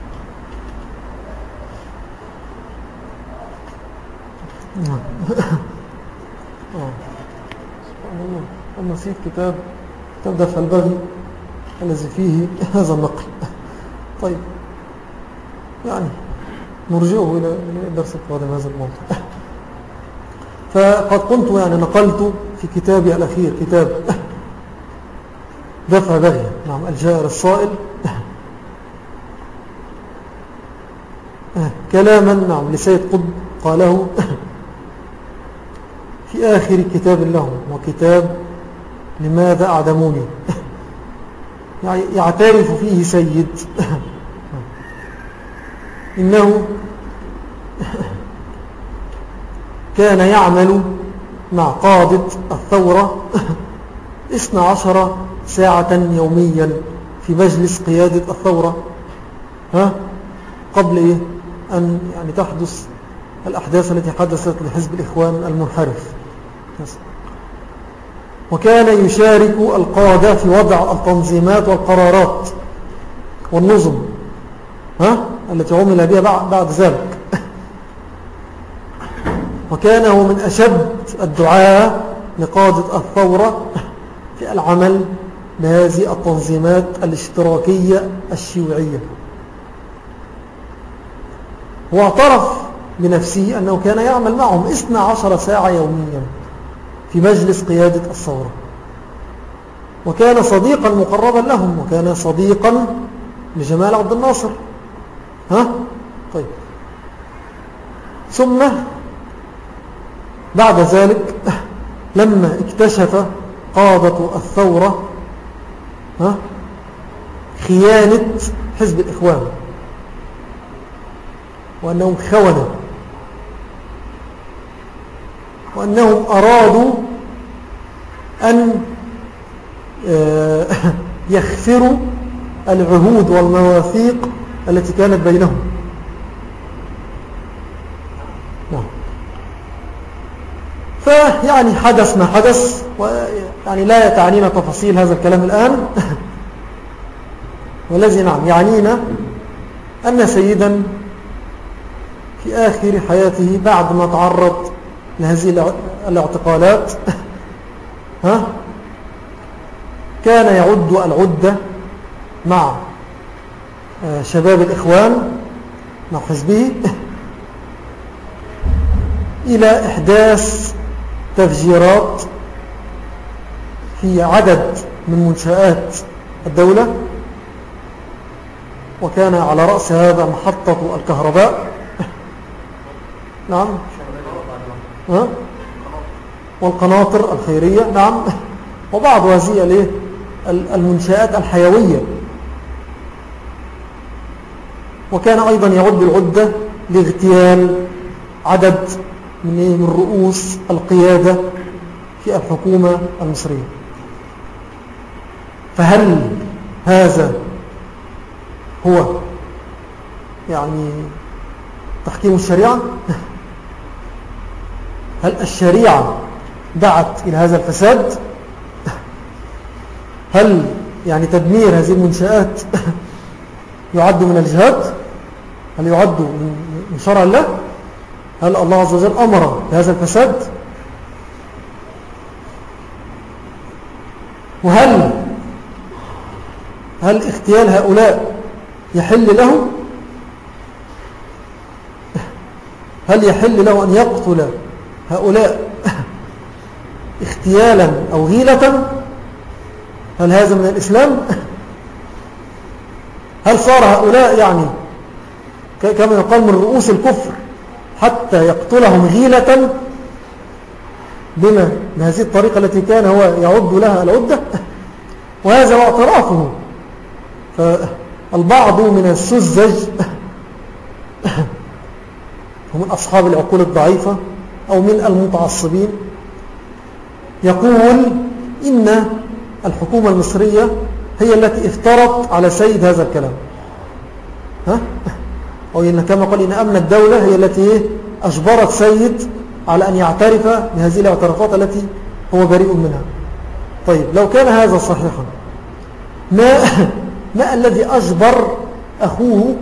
نصيب كتاب كتاب دفع البغي الذي فيه هذا النقل. طيب يعني نرجعه إلى الدرس القادم هذا الموضوع. فقد كنت يعني نقلت في كتابي الأخير كتاب دفع بغي، نعم، الجائر الصائل، كلاما نعم لسيد قطب قاله في آخر كتاب له، وكتاب لماذا أعدموني، يعترف فيه سيد إنه كان يعمل مع قادة الثورة اثنتا عشرة ساعة يوميا في مجلس قيادة الثورة، ها قبل إيه أن يعني تحدث الأحداث التي حدثت لحزب الإخوان المنحرف. وكان يشارك القادة في وضع التنظيمات والقرارات والنظم ها التي عمل بها بعد ذلك. وكان هو من أشد الدعاة لقادة الثورة في العمل بهذه التنظيمات الاشتراكية الشيوعية. واعترف بنفسه أنه كان يعمل معهم اثنتا عشرة ساعة يوميا في مجلس قيادة الثورة، وكان صديقا مقربا لهم، وكان صديقا لجمال عبد الناصر. ها طيب، ثم بعد ذلك لما اكتشف قادة الثورة ها خيانة حزب الإخوان وأنهم خونوا وأنهم أرادوا أن يخفروا العهود والمواثيق التي كانت بينهم. فيعني حدث ما حدث، ويعني لا يتعنينا تفاصيل هذا الكلام الآن. والذي نعم يعنينا أن سيدا في آخر حياته بعد ما تعرض لهذه الاعتقالات ها كان يعد العدة مع شباب الإخوان مع حزبه إلى إحداث تفجيرات في عدد من منشآت الدولة، وكان على رأس هذا محطة الكهرباء نعم ها؟ والقناطر الخيرية نعم، وبعض هذه المنشآت الحيوية. وكان أيضا يعد العدة لاغتيال عدد من رؤوس القيادة في الحكومة المصرية. فهل هذا هو يعني تحكيم الشريعة؟ هل الشريعة دعت إلى هذا الفساد؟ هل يعني تدمير هذه المنشآت يعد من الجهاد؟ هل يعد من شرع الله؟ هل الله عز وجل أمر بهذا الفساد؟ وهل هل اغتيال هؤلاء يحل له؟ هل يحل له أن يقتل هؤلاء اغتيالا أو غيلة؟ هل هذا من الإسلام؟ هل صار هؤلاء يعني كما يقال من رؤوس الكفر حتى يقتلهم غيلة بما بهذه الطريقة التي كان هو يعد لها العدة، وهذا واعترافه. فالبعض من السذج ومن أصحاب العقول الضعيفة أو من المتعصبين يقول إن الحكومة المصرية هي التي افترت على سيد هذا الكلام، ها؟ أو إن كما قال إن أمن الدولة هي التي أجبرت سيد على أن يعترف بهذه الاعترافات التي هو بريء منها. طيب لو كان هذا صحيحا، ما, ما الذي أجبر أخوه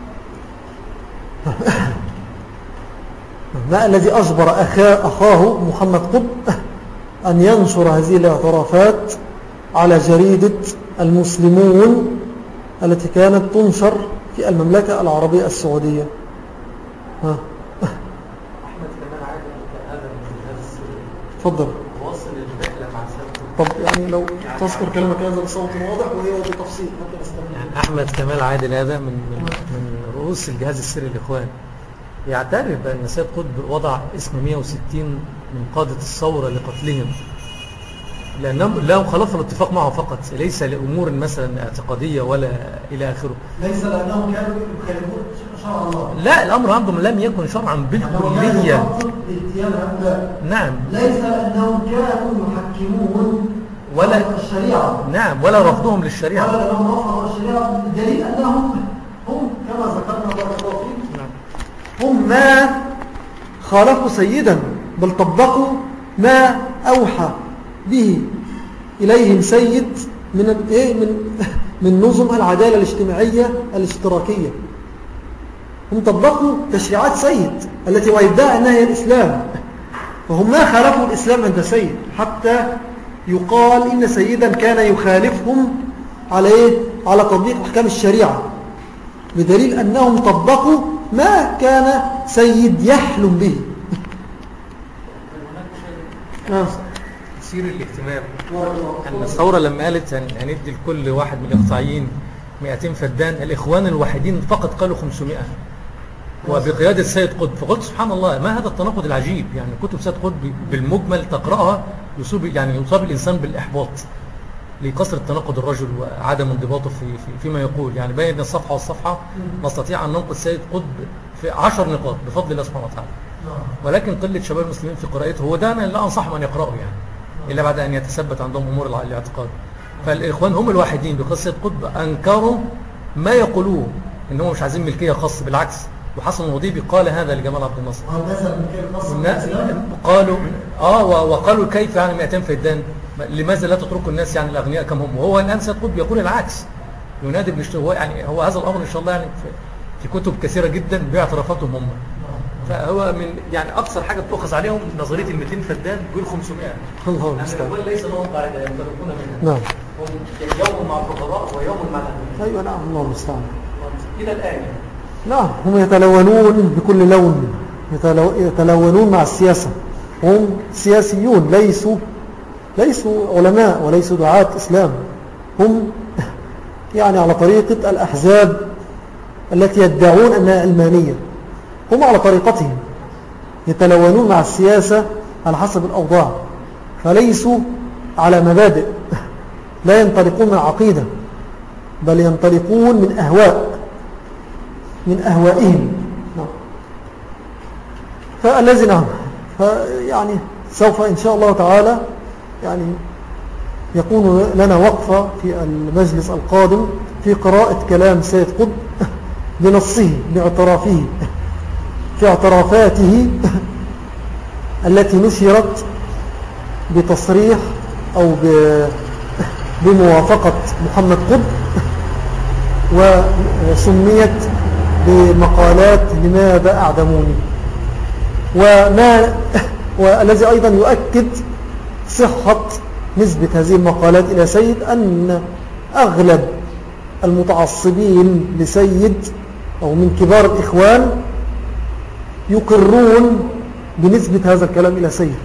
ما الذي أجبر أخاه, أخاه محمد قطب أن ينشر هذه الاعترافات على جريدة المسلمون التي كانت تنشر في المملكة العربية السعودية؟ ها؟ أحمد كمال عادل هذا من هذا السر. تفضل. واصل الرحلة مع سيادته. طب يعني لو تذكر كلمة هذا بصوت واضح وهي بتفصيل حتى نستمع. يعني أحمد كمال عادل هذا من من من رؤوس الجهاز السري الإخوان، يعترف بأن سيد قطب وضع اسم مئة وستين من قادة الثورة لقتلهم، لأنهم لهم خلف الاتفاق معه فقط، ليس لأمور مثلا اعتقادية ولا إلى آخره. ليس لأنهم كانوا يخالفون شرع الله. لا، الأمر عندهم لم يكن شرعا بالكلية. نعم. ليس لأنهم كانوا يحكمون ولا الشريعة. نعم، ولا رفضهم للشريعة. ولا لهم رفضوا الشريعة، دليل أنهم هم كما ذكرنا بارك الله فيك هم ما خالفوا سيدا، بل طبقوا ما أوحى به إليهم سيد من إيه من من نظم العدالة الاجتماعية الاشتراكية. هم طبقوا تشريعات سيد التي ويدعى أنها هي الإسلام، فهم ما خالفوا الإسلام عند سيد، حتى يقال إن سيدا كان يخالفهم على إيه؟ على تطبيق أحكام الشريعة، بدليل أنهم طبقوا ما كان سيد يحلم به. تثير الاهتمام أن الثورة لما قالت هندي لكل واحد من الإقطاعيين مئتين فدان، الإخوان الوحيدين فقط قالوا خمسمائة وبقيادة سيد قطب. فقلت سبحان الله، ما هذا التناقض العجيب؟ يعني كتب سيد قطب بالمجمل تقرأها يصاب يعني يصاب الإنسان بالإحباط لكسر التناقض الرجل وعدم انضباطه في, في فيما يقول. يعني بين الصفحة والصفحة نستطيع أن ننقذ سيد قطب في عشر نقاط بفضل الله سبحانه وتعالى، ولكن قلة شباب المسلمين في قراءته، هو ده أنا لا أنصحهم أن يقرأوا يعني إلا بعد أن يتثبت عندهم أمور الاعتقاد. فالإخوان هم الوحيدين بقيادة سيد قطب أنكروا ما يقولوه إنهم مش عايزين ملكية خاصة، بالعكس. وحسن الوضيبي قال هذا لجمال عبد الناصر، قالوا آه وقالوا كيف يعني مئتين فدان، لماذا لا تتركوا الناس يعني الأغنياء كم هم؟ وهو الآن سيد قطب يقول العكس، ينادي بالاشتراك. يعني هو هذا الأمر إن شاء الله يعني في كتب كثيرة جدا باعترافاتهم هم. فهو من يعني أكثر حاجة بتؤخذ عليهم نظرية المئتين فدان، يقول خمسمائة. الله المستعان. يعني ليس لهم قاعدة يمتلكون منها. نعم. هم يوم مع الفقراء ويوم مع الأغنياء. أيوة نعم، الله المستعان. إلى الآن. نعم، هم يتلونون بكل لون، يتلونون مع السياسة. هم سياسيون، ليسوا ليسوا علماء وليسوا دعاة إسلام. هم يعني على طريقة الأحزاب التي يدعون أنها علمانية، هم على طريقتهم يتلونون مع السياسة على حسب الأوضاع، فليسوا على مبادئ، لا ينطلقون من عقيدة، بل ينطلقون من أهواء من أهوائهم. فالذي نعم يعني سوف إن شاء الله تعالى يعني يكون لنا وقفة في المجلس القادم في قراءة كلام سيد قطب بنصه باعترافه في اعترافاته التي نشرت بتصريح أو بموافقة محمد قطب وسميت بمقالات لماذا أعدموني، وما والذي أيضا يؤكد صحة نسبة هذه المقالات إلى سيد أن أغلب المتعصبين لسيد أو من كبار الإخوان يقرون بنسبة هذا الكلام إلى سيد.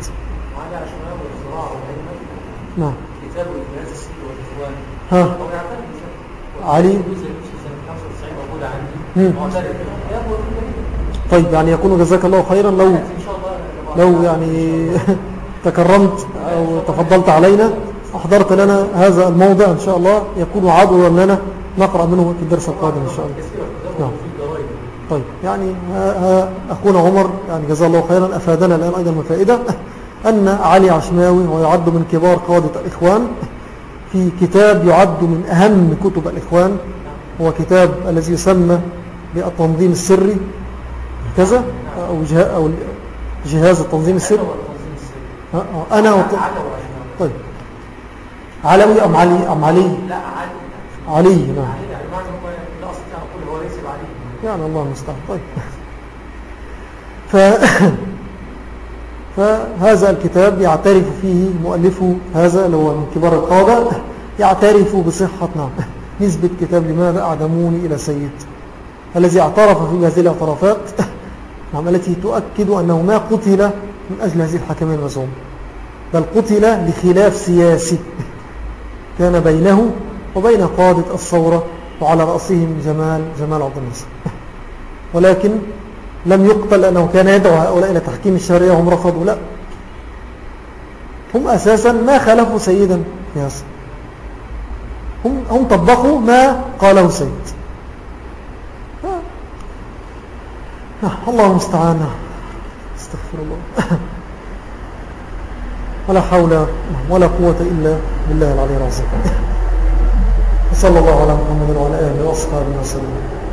نعم. كتاب الجهاز السري والإخوان. ها. علي. طيب يعني يكون جزاك الله خيرا لو لو يعني تكرمت أو تفضلت علينا أحضرت لنا هذا الموضع إن شاء الله يكون عضوا لنا نقرأ منه في الدرس القادم إن شاء الله. نعم. طيب يعني ها ها أخونا عمر يعني جزاه الله خيرا أفادنا الآن أيضا من فائدة أن علي عشماوي ويعد من كبار قادة الإخوان في كتاب يعد من أهم كتب الإخوان، هو كتاب الذي يسمى بالتنظيم السري كذا أو, أو جهاز التنظيم السري. أنا وط... طيب علوي أم علي أم علي لا علي علي نعم يعني معنى لا أستطيع أن أقول هو ليس بعلي يعني الله المستعان. طيب ف... فهذا الكتاب يعترف فيه مؤلفه هذا اللي هو من كبار القادة يعترف بصحة نعم نسبة كتاب لماذا أعدموني إلى سيد الذي اعترف في هذه الاعترافات نعم التي تؤكد أنه ما قتل من أجل هذه الحكمية المزعومة، بل قتل لخلاف سياسي كان بينه وبين قادة الثورة وعلى رأسهم جمال جمال عبد الناصر، ولكن لم يقتل لأنه كان يدعو هؤلاء إلى تحكيم الشريعة وهم رفضوا، لا هم أساسا ما خالفوا سيدا في هذا، هم, هم طبقوا ما قاله سيد. الله المستعان، استغفر الله، ولا حول ولا قوة إلا بالله العلي العظيم. صلى الله على محمد وعلى آله وأصحابه وسلم.